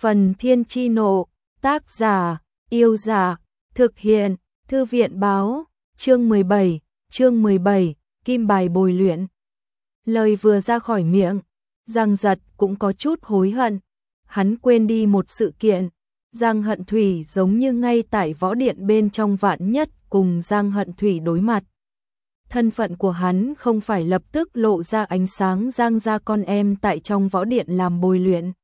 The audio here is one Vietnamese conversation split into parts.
Phần Thiên Chi Nộ, tác giả, Yêu Giả, thực hiện, Thư viện Báo, chương 17, Kim Bài bồi luyện. Lời vừa ra khỏi miệng, Giang Giật cũng có chút hối hận. Hắn quên đi một sự kiện, Giang Hận Thủy giống như ngay tại võ điện bên trong vạn nhất cùng Giang Hận Thủy đối mặt. Thân phận của hắn không phải lập tức lộ ra ánh sáng Giang gia con em tại trong võ điện làm bồi luyện.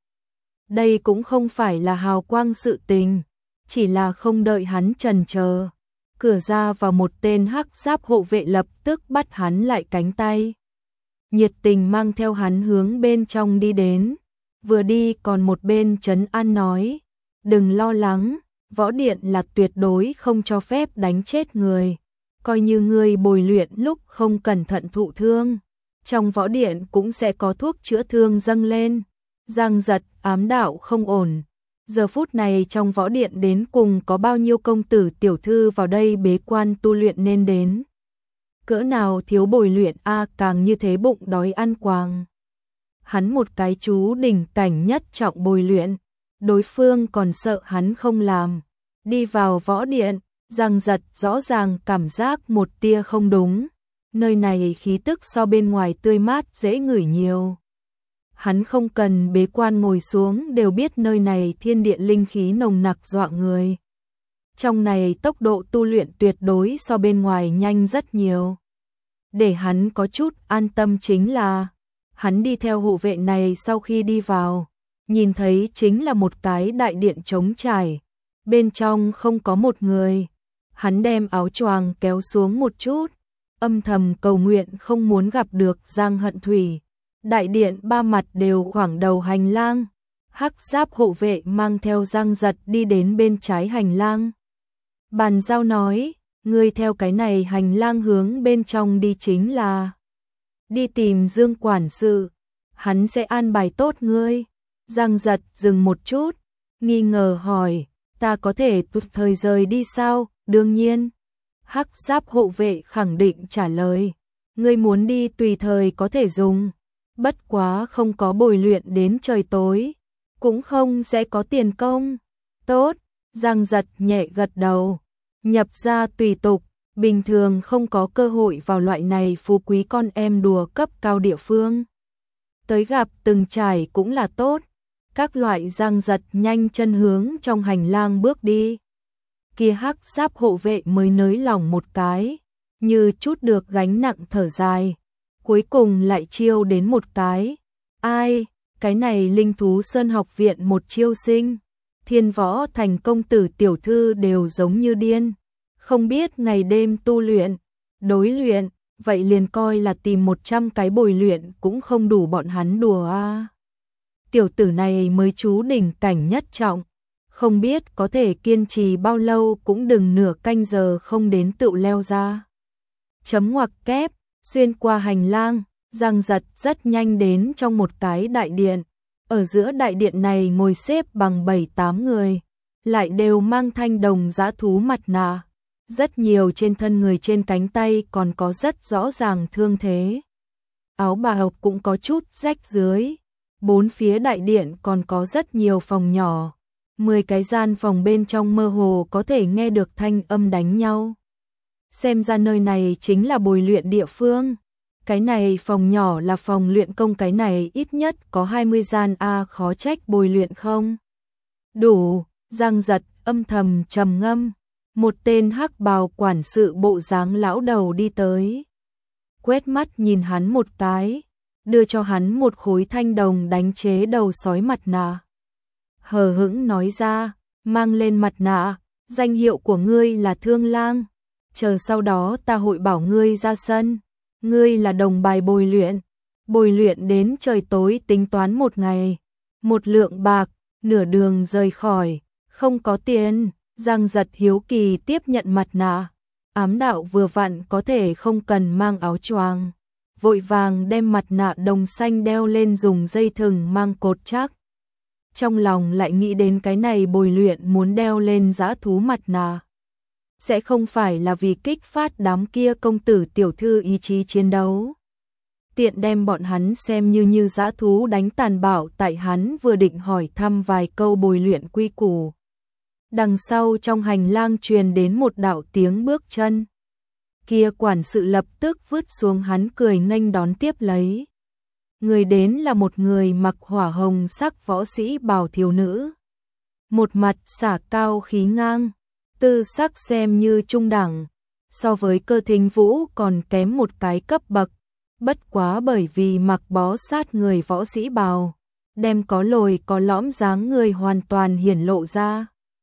Đây cũng không phải là hào quang sự tình, chỉ là không đợi hắn chần chờ. Cửa ra vào một tên hắc giáp hộ vệ lập tức bắt hắn lại cánh tay. Nhiệt tình mang theo hắn hướng bên trong đi đến. Vừa đi còn một bên trấn an nói, đừng lo lắng, võ điện là tuyệt đối không cho phép đánh chết người. Coi như người bồi luyện lúc không cẩn thận thụ thương, trong võ điện cũng sẽ có thuốc chữa thương dâng lên. Giang Giật ám đạo không ổn. Giờ phút này trong võ điện đến cùng có bao nhiêu công tử tiểu thư vào đây bế quan tu luyện nên đến. Cỡ nào thiếu bồi luyện càng như thế bụng đói ăn quàng. Hắn một cái chú đỉnh cảnh nhất trọng bồi luyện, đối phương còn sợ hắn không làm. Đi vào võ điện, Giang Giật rõ ràng cảm giác một tia không đúng. Nơi này khí tức so bên ngoài tươi mát dễ ngửi nhiều. Hắn không cần bế quan ngồi xuống đều biết nơi này thiên địa linh khí nồng nặc dọa người. Trong này tốc độ tu luyện tuyệt đối so bên ngoài nhanh rất nhiều. Để hắn có chút an tâm chính là, hắn đi theo hộ vệ này sau khi đi vào, nhìn thấy chính là một cái đại điện trống trải, bên trong không có một người. Hắn đem áo choàng kéo xuống một chút, âm thầm cầu nguyện không muốn gặp được Giang Hận Thủy. Đại điện ba mặt đều khoảng đầu hành lang, hắc giáp hộ vệ mang theo Giang Giật đi đến bên trái hành lang. Bàn giao nói, ngươi theo cái này hành lang hướng bên trong đi chính là đi tìm Dương quản sự, hắn sẽ an bài tốt ngươi. Giang Giật dừng một chút, nghi ngờ hỏi, ta có thể tùy thời rời đi sao? Đương nhiên. Hắc giáp hộ vệ khẳng định trả lời, ngươi muốn đi tùy thời có thể dùng. Bất quá không có bồi luyện đến trời tối, cũng không sẽ có tiền công. Tốt, Giang Giật nhẹ gật đầu, nhập ra tùy tục, bình thường không có cơ hội vào loại này phú quý con em đùa cấp cao địa phương. Tới gặp từng trải cũng là tốt, các loại. Giang Giật nhanh chân hướng trong hành lang bước đi. Kia hắc giáp hộ vệ mới nới lòng một cái, như chút được gánh nặng thở dài. Cuối cùng lại chiêu đến một cái. Ai, cái này Linh Thú Sơn học viện một chiêu sinh. Thiên Võ Thành công tử tiểu thư đều giống như điên. Không biết ngày đêm tu luyện, đối luyện, vậy liền coi là tìm 100 cái bồi luyện cũng không đủ bọn hắn đùa Tiểu tử này mới chú đỉnh cảnh nhất trọng. Không biết có thể kiên trì bao lâu cũng đừng nửa canh giờ không đến tự leo ra. Chấm ngoặc kép. Xuyên qua hành lang, Giang Giật rất nhanh đến trong một cái đại điện. Ở giữa đại điện này ngồi xếp bằng 7-8 người, lại đều mang thanh đồng dã thú mặt nạ. Rất nhiều trên thân người trên cánh tay còn có rất rõ ràng thương thế. Áo bào cũng có chút rách dưới. Bốn phía đại điện còn có rất nhiều phòng nhỏ. 10 cái gian phòng bên trong mơ hồ có thể nghe được thanh âm đánh nhau. Xem ra nơi này chính là bồi luyện địa phương. Cái này phòng nhỏ là phòng luyện công, cái này ít nhất có 20 gian khó trách bồi luyện không đủ. Giang Giật âm thầm trầm ngâm. Một tên hắc bào quản sự bộ dáng lão đầu đi tới, quét mắt nhìn hắn một cái, đưa cho hắn một khối thanh đồng đánh chế đầu sói mặt nạ. Hờ hững nói ra, mang lên mặt nạ, danh hiệu của ngươi là Thương Lang. Chờ sau đó ta hội bảo ngươi ra sân. Ngươi là đồng bài bồi luyện đến trời tối tính toán một ngày. 1 lượng bạc, nửa đường rời khỏi, không có tiền. Giang Giật hiếu kỳ tiếp nhận mặt nạ. Ám đạo vừa vặn có thể không cần mang áo choàng, vội vàng đem mặt nạ đồng xanh đeo lên dùng dây thừng mang cột chắc. Trong lòng lại nghĩ đến cái này bồi luyện muốn đeo lên dã thú mặt nạ, sẽ không phải là vì kích phát đám kia công tử tiểu thư ý chí chiến đấu. tiện đem bọn hắn xem như dã thú đánh tàn bạo. Tại hắn vừa định hỏi thăm vài câu bồi luyện quy củ, đằng sau trong hành lang truyền đến một đạo tiếng bước chân. Kia quản sự lập tức vứt xuống hắn cười nghênh đón tiếp lấy. Người đến là một người mặc hỏa hồng sắc võ sĩ bào thiếu nữ. Một mặt xả cao khí ngang, tư sắc xem như trung đẳng, so với Cơ Thính Vũ còn kém một cái cấp bậc. Bất quá bởi vì mặc bó sát người võ sĩ bào, đem có lồi có lõm dáng người hoàn toàn hiển lộ ra.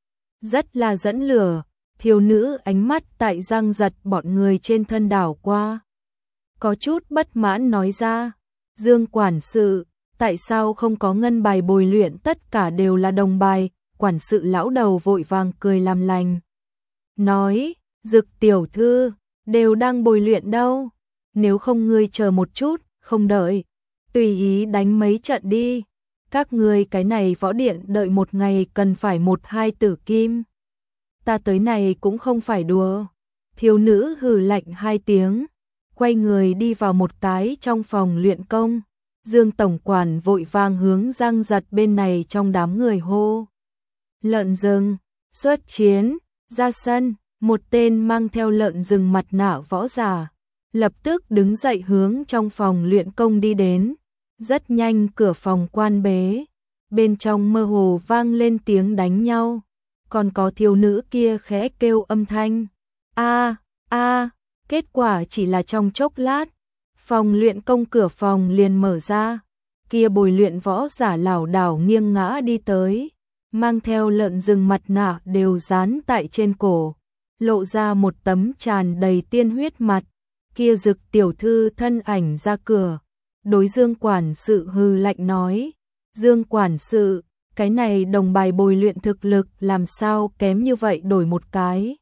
Rất là dẫn lửa, thiếu nữ ánh mắt tại Giang Giật bọn người trên thân đảo qua. Có chút bất mãn nói ra, Dương quản sự, tại sao không có ngân bài bồi luyện, tất cả đều là đồng bài. Quản sự lão đầu vội vàng cười làm lành. Nói, Dực tiểu thư, đều đang bồi luyện đâu. Nếu không ngươi chờ một chút, không đợi, tùy ý đánh mấy trận đi. Các ngươi cái này võ điện đợi một ngày cần phải 1-2 tử kim. Ta tới này cũng không phải đùa. Thiếu nữ hừ lạnh 2 tiếng, quay người đi vào một cái trong phòng luyện công. Dương tổng quản vội vàng hướng Giang Giật bên này trong đám người hô. Lợn rừng, xuất chiến, ra sân. Một tên mang theo lợn rừng mặt nạ võ giả lập tức đứng dậy hướng trong phòng luyện công đi đến. Rất nhanh cửa phòng quan bế, bên trong mơ hồ vang lên tiếng đánh nhau, còn có thiếu nữ kia khẽ kêu âm thanh. A a, kết quả chỉ là trong chốc lát, phòng luyện công cửa phòng liền mở ra, kia bồi luyện võ giả lảo đảo nghiêng ngã đi tới, mang theo lợn rừng mặt nạ đều dán tại trên cổ, lộ ra một tấm tràn đầy tiên huyết mặt. Kia Dực tiểu thư thân ảnh ra cửa, đối Dương quản sự hừ lạnh nói, Dương quản sự, cái này đồng bài bồi luyện thực lực làm sao kém như vậy, đổi một cái.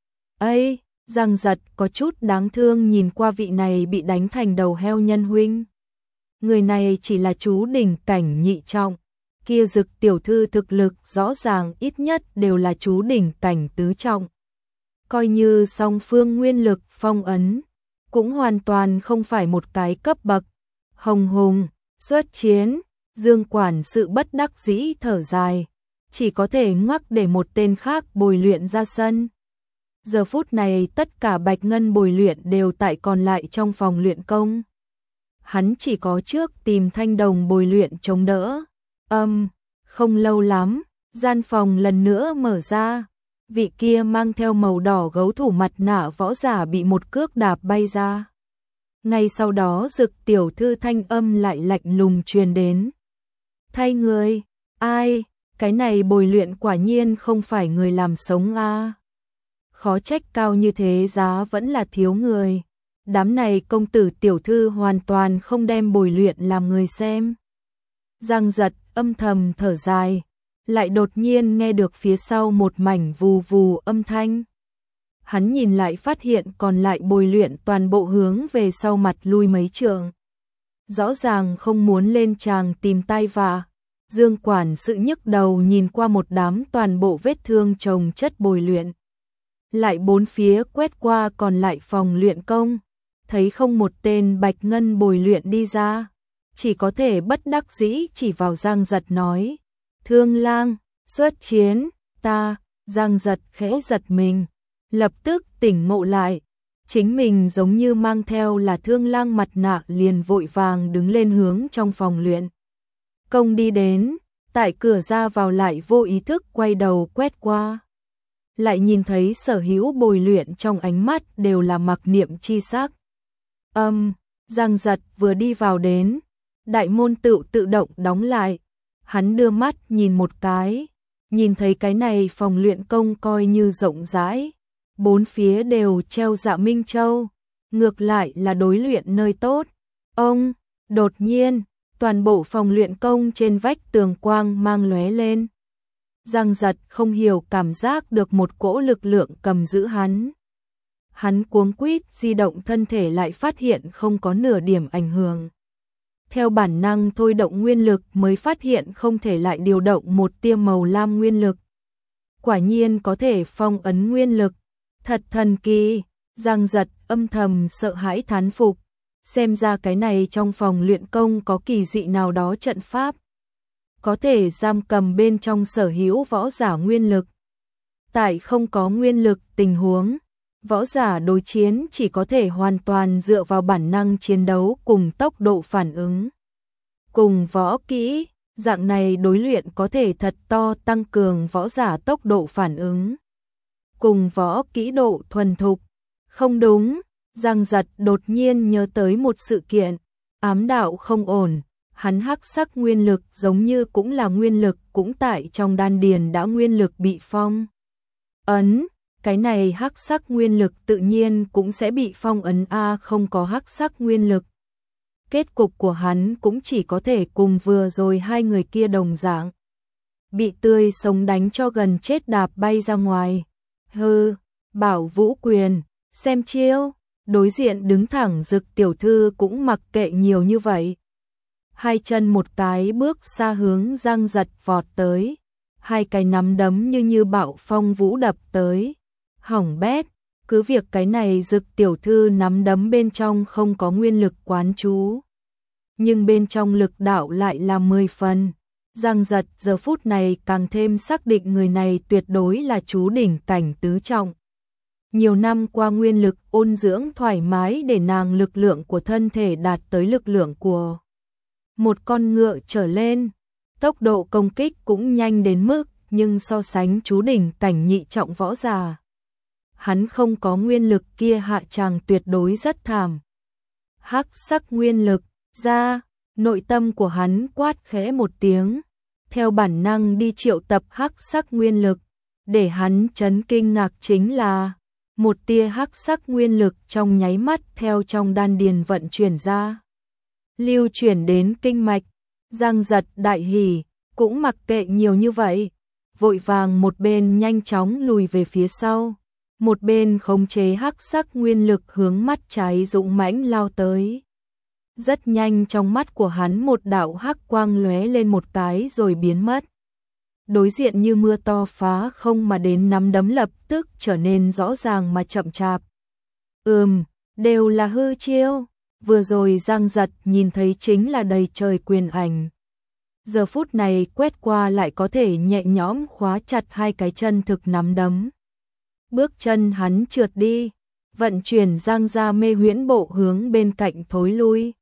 Ây, Giang Giật có chút đáng thương nhìn qua vị này bị đánh thành đầu heo nhân huynh. Người này chỉ là chú đỉnh cảnh nhị trọng, kia Dực tiểu thư thực lực rõ ràng ít nhất đều là chú đỉnh cảnh tứ trọng. Coi như song phương nguyên lực phong ấn, cũng hoàn toàn không phải một cái cấp bậc. Hồng hùng, xuất chiến, Dương quản sự bất đắc dĩ thở dài, chỉ có thể ngoắc để một tên khác bồi luyện ra sân. Giờ phút này tất cả bạch ngân bồi luyện đều tại còn lại trong phòng luyện công. Hắn chỉ có trước tìm thanh đồng bồi luyện chống đỡ. Không lâu lắm, gian phòng lần nữa mở ra. Vị kia mang theo màu đỏ gấu thủ mặt nạ võ giả bị một cước đạp bay ra. Ngay sau đó Dực tiểu thư thanh âm lại lạnh lùng truyền đến. Thay người, ai, cái này bồi luyện quả nhiên không phải người làm sống a. Khó trách cao như thế giá vẫn là thiếu người. Đám này công tử tiểu thư hoàn toàn không đem bồi luyện làm người xem. Giang Giật âm thầm thở dài, lại đột nhiên nghe được phía sau một mảnh vù vù âm thanh. Hắn nhìn lại phát hiện còn lại bồi luyện toàn bộ hướng về sau mặt lui mấy trượng. Rõ ràng không muốn lên tràng tìm tai vạ. Dương quản sự nhức đầu nhìn qua một đám toàn bộ vết thương chồng chất bồi luyện. Lại bốn phía quét qua còn lại phòng luyện công, thấy không một tên bạch ngân bồi luyện đi ra, chỉ có thể bất đắc dĩ chỉ vào Giang Giật nói. Thương lang, xuất chiến, ta. Giang Giật khẽ giật mình, lập tức tỉnh ngộ lại, chính mình giống như mang theo là Thương lang mặt nạ, liền vội vàng đứng lên hướng trong phòng luyện công đi đến, tại cửa ra vào lại vô ý thức quay đầu quét qua. Lại nhìn thấy sở hữu bồi luyện trong ánh mắt đều là mặc niệm chi sắc. Giang Giật vừa đi vào đến, đại môn tự động đóng lại. Hắn đưa mắt nhìn một cái, nhìn thấy cái này phòng luyện công coi như rộng rãi, bốn phía đều treo Dạ Minh Châu, ngược lại là đối luyện nơi tốt. Đột nhiên, toàn bộ phòng luyện công trên vách tường quang mang lóe lên. Giang Giật không hiểu cảm giác được một cỗ lực lượng cầm giữ hắn. Hắn cuống quýt di động thân thể lại phát hiện không có nửa điểm ảnh hưởng. Theo bản năng thôi động nguyên lực mới phát hiện không thể lại điều động một tia màu lam nguyên lực. Quả nhiên có thể phong ấn nguyên lực. Thật thần kỳ, Giang Giật âm thầm sợ hãi thán phục. Xem ra cái này trong phòng luyện công có kỳ dị nào đó trận pháp, có thể giam cầm bên trong sở hữu võ giả nguyên lực. Tại không có nguyên lực tình huống, võ giả đối chiến chỉ có thể hoàn toàn dựa vào bản năng chiến đấu cùng tốc độ phản ứng. Cùng võ kỹ, dạng này đối luyện có thể thật to tăng cường võ giả tốc độ phản ứng. Cùng võ kỹ độ thuần thục. Không đúng, Giang Giật đột nhiên nhớ tới một sự kiện, ám đạo không ổn, hắn hắc sắc nguyên lực giống như cũng là nguyên lực, cũng tại trong đan điền đã nguyên lực bị phong ấn, cái này hắc sắc nguyên lực tự nhiên cũng sẽ bị phong ấn a, không có hắc sắc nguyên lực. Kết cục của hắn cũng chỉ có thể cùng vừa rồi hai người kia đồng dạng, bị tươi sống đánh cho gần chết đạp bay ra ngoài. Hừ, Bảo Vũ Quyền, xem chiêu. Đối diện đứng thẳng Dực tiểu thư cũng mặc kệ nhiều như vậy. Hai chân một cái bước xa hướng Giang Giật vọt tới, hai cái nắm đấm như bạo phong vũ đập tới. Hỏng bét, cứ việc cái này Dực tiểu thư nắm đấm bên trong không có nguyên lực quán chú, nhưng bên trong lực đạo lại là 10 phần. Giang Giật giờ phút này càng thêm xác định người này tuyệt đối là chú đỉnh cảnh tứ trọng. Nhiều năm qua nguyên lực ôn dưỡng thoải mái để nàng lực lượng của thân thể đạt tới lực lượng của một con ngựa trở lên. Tốc độ công kích cũng nhanh đến mức, nhưng so sánh chú đỉnh cảnh nhị trọng võ giả, hắn không có nguyên lực kia hạ tràng tuyệt đối rất thảm. Hắc sắc nguyên lực ra, nội tâm của hắn quát khẽ một tiếng, theo bản năng đi triệu tập hắc sắc nguyên lực. Để hắn chấn kinh ngạc chính là một tia hắc sắc nguyên lực trong nháy mắt theo trong đan điền vận chuyển ra, lưu chuyển đến kinh mạch. Giang Giật đại hỉ, cũng mặc kệ nhiều như vậy, vội vàng một bên nhanh chóng lùi về phía sau, một bên khống chế hắc sắc nguyên lực hướng mắt trái dũng mãnh lao tới. Rất nhanh trong mắt của hắn một đạo hắc quang lóe lên một cái rồi biến mất. Đối diện như mưa to phá không mà đến nắm đấm lập tức trở nên rõ ràng mà chậm chạp. Đều là hư chiêu. Vừa rồi Giang Giật nhìn thấy chính là đầy trời quyền ảnh. Giờ phút này quét qua lại có thể nhẹ nhõm khóa chặt hai cái chân thực nắm đấm. Bước chân hắn trượt đi, vận chuyển Giang ra mê huyễn bộ hướng bên cạnh thối lui.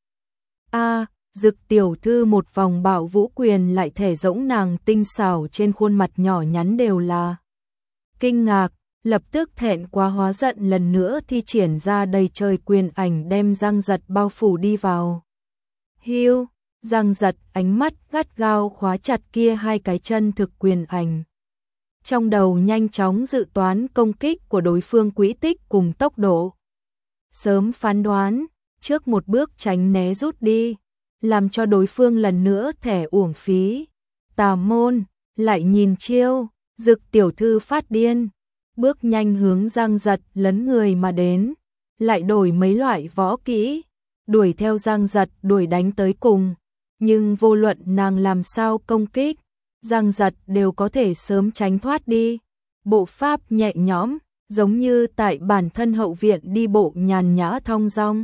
Dực tiểu thư một vòng Bảo Vũ Quyền lại thể rỗng, nàng tinh xảo trên khuôn mặt nhỏ nhắn đều là kinh ngạc, lập tức thẹn quá hóa giận lần nữa thi triển ra đầy trời quyền ảnh đem Giang Giật bao phủ đi vào. Hiu, Giang Giật ánh mắt gắt gao khóa chặt kia hai cái chân thực quyền ảnh. Trong đầu nhanh chóng dự toán công kích của đối phương quỹ tích cùng tốc độ. Sớm phán đoán, trước một bước tránh né rút đi, làm cho đối phương lần nữa thẻ uổng phí. Tà môn, lại nhìn chiêu, Dực tiểu thư phát điên, bước nhanh hướng Giang Giật lấn người mà đến, lại đổi mấy loại võ kỹ, đuổi theo Giang Giật đuổi đánh tới cùng. Nhưng vô luận nàng làm sao công kích, Giang Giật đều có thể sớm tránh thoát đi. Bộ pháp nhẹ nhõm, giống như tại bản thân hậu viện đi bộ nhàn nhã thong dong.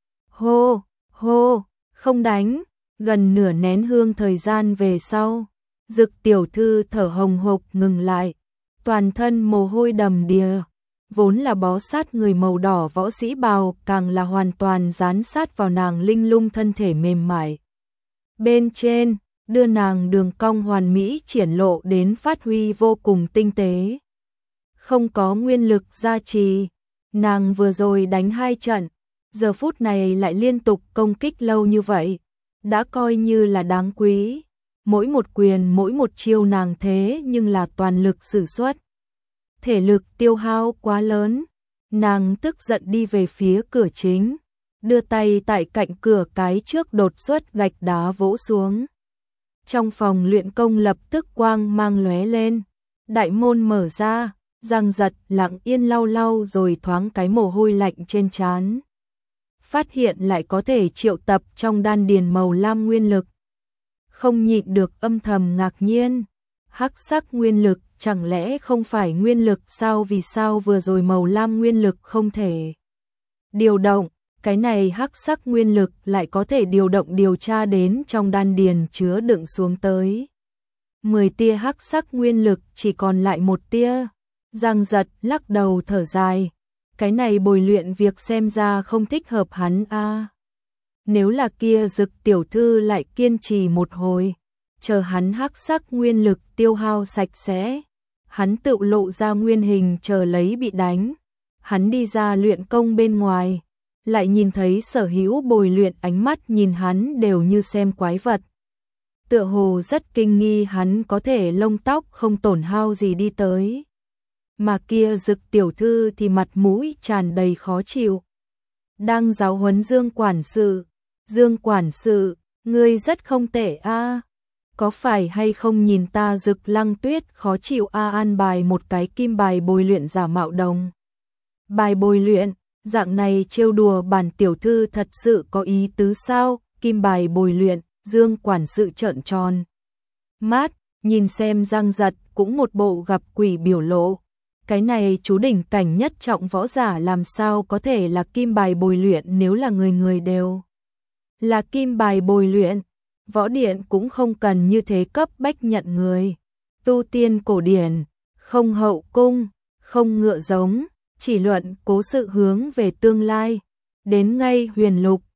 Hô, hô, không đánh. Gần nửa nén hương thời gian về sau, Dực tiểu thư thở hồng hộc ngừng lại, toàn thân mồ hôi đầm đìa, vốn là bó sát người màu đỏ võ sĩ bào càng là hoàn toàn dán sát vào nàng linh lung thân thể mềm mại. Bên trên, đưa nàng đường cong hoàn mỹ triển lộ đến phát huy vô cùng tinh tế. Không có nguyên lực gia trì, nàng vừa rồi đánh 2 trận, giờ phút này lại liên tục công kích lâu như vậy, đã coi như là đáng quý. Mỗi một quyền mỗi một chiêu nàng thế nhưng là toàn lực sử xuất. Thể lực tiêu hao quá lớn, nàng tức giận đi về phía cửa chính, đưa tay tại cạnh cửa cái trước đột xuất gạch đá vỗ xuống. Trong phòng luyện công lập tức quang mang lóe lên, đại môn mở ra, Giang Giật lặng yên lau lau rồi thoáng cái mồ hôi lạnh trên trán. Phát hiện lại có thể triệu tập trong đan điền màu lam nguyên lực. Không nhịn được âm thầm ngạc nhiên, hắc sắc nguyên lực chẳng lẽ không phải nguyên lực sao, vì sao vừa rồi màu lam nguyên lực không thể điều động, cái này hắc sắc nguyên lực lại có thể điều động điều tra đến trong đan điền chứa đựng xuống tới. 10 tia hắc sắc nguyên lực chỉ còn lại 1 tia. Giang Giật lắc đầu thở dài, cái này bồi luyện việc xem ra không thích hợp hắn a. Nếu là kia Dực tiểu thư lại kiên trì một hồi, chờ hắn hắc sắc nguyên lực tiêu hao sạch sẽ, hắn tự lộ ra nguyên hình chờ lấy bị đánh. Hắn đi ra luyện công bên ngoài, lại nhìn thấy sở hữu bồi luyện ánh mắt nhìn hắn đều như xem quái vật. Tựa hồ rất kinh nghi hắn có thể lông tóc không tổn hao gì đi tới. Mà kia Dực tiểu thư thì mặt mũi tràn đầy khó chịu. Đang giáo huấn Dương quản sự. Dương quản sự, ngươi rất không tệ a. Có phải hay không nhìn ta Dực Lăng Tuyết khó chịu a, an bài một cái kim bài bồi luyện giả mạo đồng. Bài bồi luyện, dạng này trêu đùa bản tiểu thư thật sự có ý tứ sao? Kim bài bồi luyện, Dương quản sự trợn tròn mắt, nhìn xem Giang Giật cũng một bộ gặp quỷ biểu lộ. Cái này chú đỉnh cảnh nhất trọng võ giả làm sao có thể là kim bài bồi luyện, nếu là người người đều là kim bài bồi luyện, võ điện cũng không cần như thế cấp bách nhận người. Tu tiên cổ điển, không hậu cung, không ngựa giống, chỉ luận cố sự hướng về tương lai. Đến ngay huyền lục,